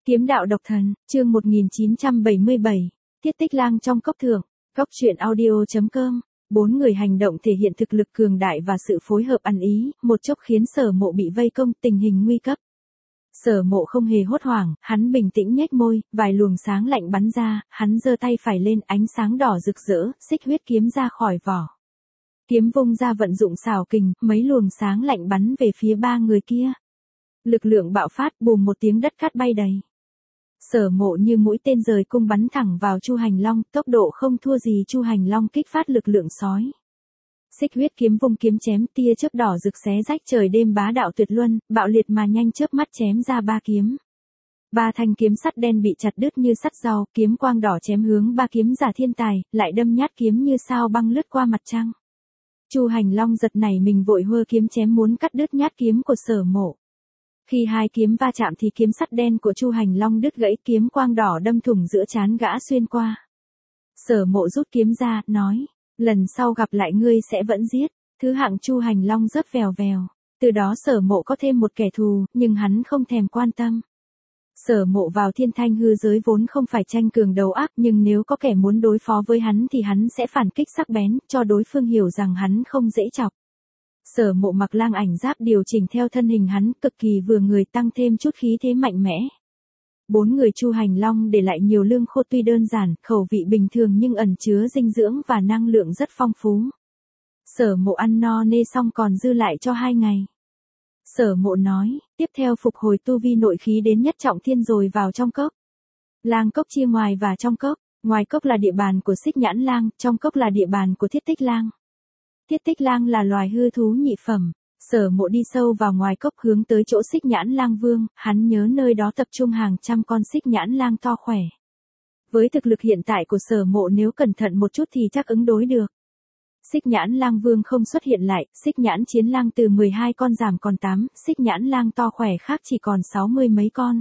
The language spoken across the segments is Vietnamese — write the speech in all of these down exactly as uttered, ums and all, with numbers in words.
Kiếm đạo độc thần, chương một nghìn chín trăm bảy mươi bảy, Thiết Tích Lang trong cốc thượng, cốc truyện audio chấm com. Bốn người hành động thể hiện thực lực cường đại và sự phối hợp ăn ý, một chốc khiến Sở Mộ bị vây công, tình hình nguy cấp. Sở Mộ không hề hốt hoảng, hắn bình tĩnh nhếch môi, vài luồng sáng lạnh bắn ra, hắn giơ tay phải lên, ánh sáng đỏ rực rỡ, xích huyết kiếm ra khỏi vỏ. Kiếm vung ra vận dụng xảo kình, mấy luồng sáng lạnh bắn về phía ba người kia. Lực lượng bạo phát, bùm một tiếng đất cát bay đầy. Sở Mộ như mũi tên rời cung bắn thẳng vào Chu Hành Long, tốc độ không thua gì Chu Hành Long kích phát lực lượng sói. Xích huyết kiếm vung kiếm chém, tia chớp đỏ rực xé rách trời đêm bá đạo tuyệt luân, bạo liệt mà nhanh chớp mắt chém ra ba kiếm. Ba thanh kiếm sắt đen bị chặt đứt như sắt rau, kiếm quang đỏ chém hướng ba kiếm giả thiên tài, lại đâm nhát kiếm như sao băng lướt qua mặt trăng. Chu Hành Long giật nảy mình vội hơ kiếm chém muốn cắt đứt nhát kiếm của Sở Mộ. Khi hai kiếm va chạm thì kiếm sắt đen của Chu Hành Long đứt gãy, kiếm quang đỏ đâm thủng giữa trán gã xuyên qua. Sở Mộ rút kiếm ra, nói, lần sau gặp lại ngươi sẽ vẫn giết. Thứ hạng Chu Hành Long rớt vèo vèo. Từ đó Sở Mộ có thêm một kẻ thù, nhưng hắn không thèm quan tâm. Sở Mộ vào thiên thanh hư giới vốn không phải tranh cường đấu ác, nhưng nếu có kẻ muốn đối phó với hắn thì hắn sẽ phản kích sắc bén, cho đối phương hiểu rằng hắn không dễ chọc. Sở Mộ mặc lang ảnh giáp điều chỉnh theo thân hình hắn, cực kỳ vừa người, tăng thêm chút khí thế mạnh mẽ. Bốn người Chu Hành Long để lại nhiều lương khô tuy đơn giản, khẩu vị bình thường nhưng ẩn chứa dinh dưỡng và năng lượng rất phong phú. Sở Mộ ăn no nê xong còn dư lại cho hai ngày. Sở Mộ nói, tiếp theo phục hồi tu vi nội khí đến nhất trọng thiên rồi vào trong cốc. Lang cốc chia ngoài và trong cốc, ngoài cốc là địa bàn của Xích Nhãn Lang, trong cốc là địa bàn của Thiết Tích Lang. Thiết Tích Lang là loài hư thú nhị phẩm. Sở Mộ đi sâu vào ngoài cốc hướng tới chỗ Xích Nhãn Lang Vương, hắn nhớ nơi đó tập trung hàng trăm con Xích Nhãn Lang to khỏe. Với thực lực hiện tại của Sở Mộ nếu cẩn thận một chút thì chắc ứng đối được. Xích Nhãn Lang Vương không xuất hiện lại, Xích Nhãn Chiến Lang từ mười hai con giảm còn tám, Xích Nhãn Lang to khỏe khác chỉ còn sáu mươi mấy con.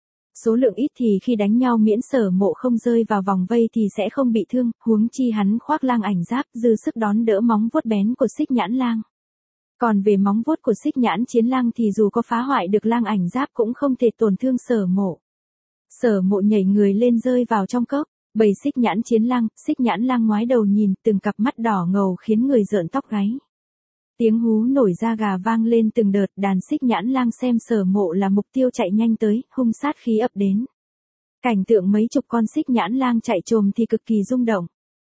Số lượng ít thì khi đánh nhau miễn Sở Mộ không rơi vào vòng vây thì sẽ không bị thương, huống chi hắn khoác lang ảnh giáp dư sức đón đỡ móng vuốt bén của Xích Nhãn Lang. Còn về móng vuốt của Xích Nhãn Chiến Lang thì dù có phá hoại được lang ảnh giáp cũng không thể tổn thương Sở Mộ. Sở Mộ nhảy người lên rơi vào trong cốc, bầy Xích Nhãn Chiến Lang, Xích Nhãn Lang ngoái đầu nhìn, từng cặp mắt đỏ ngầu khiến người rợn tóc gáy. Tiếng hú nổi da gà vang lên từng đợt, đàn Xích Nhãn Lang xem Sở Mộ là mục tiêu chạy nhanh tới, hung sát khí ập đến. Cảnh tượng mấy chục con Xích Nhãn Lang chạy trồm thì cực kỳ rung động.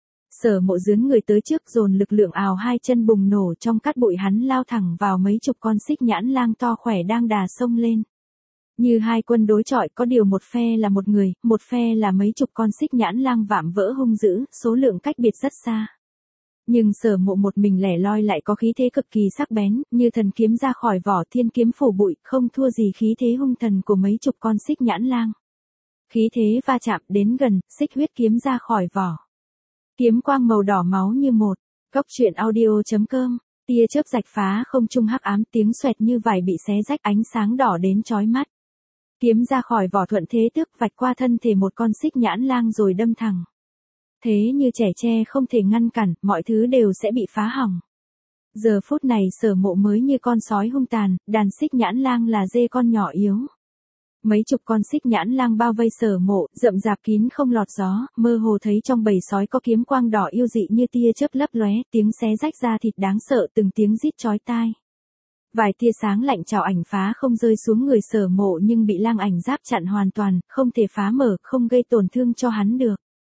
Sở Mộ dướn người tới trước dồn lực lượng ào hai chân bùng nổ, trong cát bụi hắn lao thẳng vào mấy chục con Xích Nhãn Lang to khỏe đang đà sông lên. Như hai quân đối chọi, có điều một phe là một người, một phe là mấy chục con Xích Nhãn Lang vạm vỡ hung dữ, số lượng cách biệt rất xa. Nhưng Sở Mộ một mình lẻ loi lại có khí thế cực kỳ sắc bén, như thần kiếm ra khỏi vỏ, thiên kiếm phủ bụi, không thua gì khí thế hung thần của mấy chục con Xích Nhãn Lang. Khí thế va chạm đến gần, xích huyết kiếm ra khỏi vỏ. Kiếm quang màu đỏ máu như một. Cốc truyện audio chấm com. Tia chớp rạch phá không trung hắc ám, tiếng xoẹt như vải bị xé rách, ánh sáng đỏ đến chói mắt. Kiếm ra khỏi vỏ thuận thế tước vạch qua thân thể một con Xích Nhãn Lang rồi đâm thẳng. Thế như trẻ tre không thể ngăn cản, mọi thứ đều sẽ bị phá hỏng. Giờ phút này Sở Mộ mới như con sói hung tàn, đàn Xích Nhãn Lang là dê con nhỏ yếu. Mấy chục con Xích Nhãn Lang bao vây Sở Mộ, rậm rạp kín không lọt gió, mơ hồ thấy trong bầy sói có kiếm quang đỏ yêu dị như tia chớp lấp lóe, tiếng xé rách da thịt đáng sợ, từng tiếng rít chói tai. Vài tia sáng lạnh chảo ảnh phá không rơi xuống người Sở Mộ nhưng bị lang ảnh giáp chặn hoàn toàn, không thể phá mở, không gây tổn thương cho hắn được.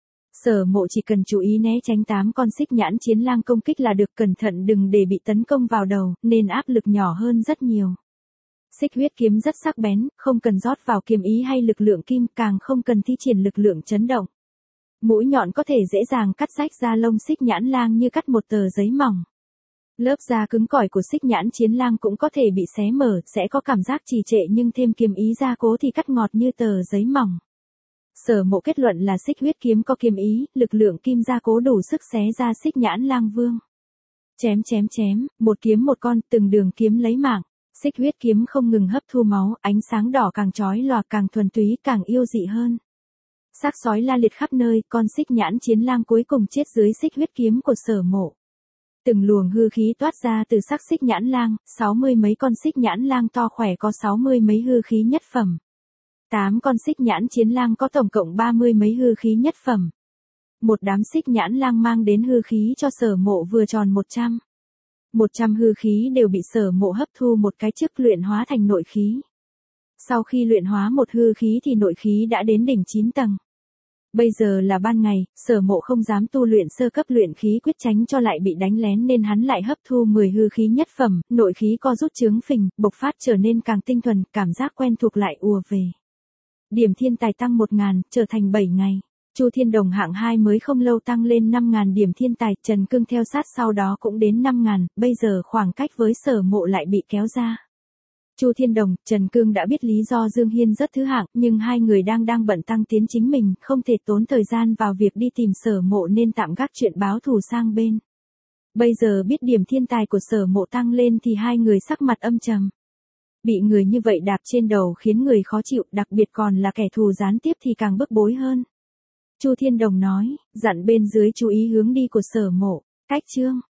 Sở Mộ chỉ cần chú ý né tránh tám con Xích Nhãn Chiến Lang công kích là được, cẩn thận đừng để bị tấn công vào đầu, nên áp lực nhỏ hơn rất nhiều. Xích huyết kiếm rất sắc bén, không cần rót vào kiếm ý hay lực lượng kim, càng không cần thi triển lực lượng chấn động. Mũi nhọn có thể dễ dàng cắt rách da lông Xích Nhãn Lang như cắt một tờ giấy mỏng. Lớp da cứng cỏi của Xích Nhãn Chiến Lang cũng có thể bị xé mở, sẽ có cảm giác trì trệ nhưng thêm kiếm ý gia cố thì cắt ngọt như tờ giấy mỏng. Sở Mộ kết luận là xích huyết kiếm có kiếm ý, lực lượng kim gia cố đủ sức xé ra Xích Nhãn Lang Vương. Chém chém chém, một kiếm một con, từng đường kiếm lấy mạng. Xích huyết kiếm không ngừng hấp thu máu, ánh sáng đỏ càng chói lòa, càng thuần túy, càng yêu dị hơn. Xác sói la liệt khắp nơi, con Xích Nhãn Chiến Lang cuối cùng chết dưới xích huyết kiếm của Sở Mộ. Từng luồng hư khí toát ra từ xác Xích Nhãn Lang, sáu mươi mấy con Xích Nhãn Lang to khỏe có sáu mươi mấy hư khí nhất phẩm. Tám con xích nhãn chiến lang có tổng cộng ba mươi mấy hư khí nhất phẩm. Một đám xích nhãn lang mang đến hư khí cho Sở Mộ vừa tròn một trăm. một trăm hư khí đều bị Sở Mộ hấp thu một cái trước luyện hóa thành nội khí. Sau khi luyện hóa một hư khí thì nội khí đã đến đỉnh chín tầng. Bây giờ là ban ngày, Sở Mộ không dám tu luyện sơ cấp luyện khí quyết tránh cho lại bị đánh lén nên hắn lại hấp thu mười hư khí nhất phẩm, nội khí co rút chướng phình, bộc phát trở nên càng tinh thuần, cảm giác quen thuộc lại ùa về. Điểm thiên tài tăng một ngàn, trở thành bảy ngày. Chu Thiên Đồng hạng hai mới không lâu tăng lên năm ngàn điểm thiên tài, Trần Cương theo sát sau đó cũng đến năm ngàn, bây giờ khoảng cách với Sở Mộ lại bị kéo ra. Chu Thiên Đồng, Trần Cương đã biết lý do Dương Hiên rất thứ hạng, nhưng hai người đang đang bận tăng tiến chính mình, không thể tốn thời gian vào việc đi tìm Sở Mộ nên tạm gác chuyện báo thù sang bên. Bây giờ biết điểm thiên tài của Sở Mộ tăng lên thì hai người sắc mặt âm trầm. Bị người như vậy đạp trên đầu khiến người khó chịu, đặc biệt còn là kẻ thù gián tiếp thì càng bức bối hơn. Chu Thiên Đồng nói, dặn bên dưới chú ý hướng đi của Sở Mộ. Cách chương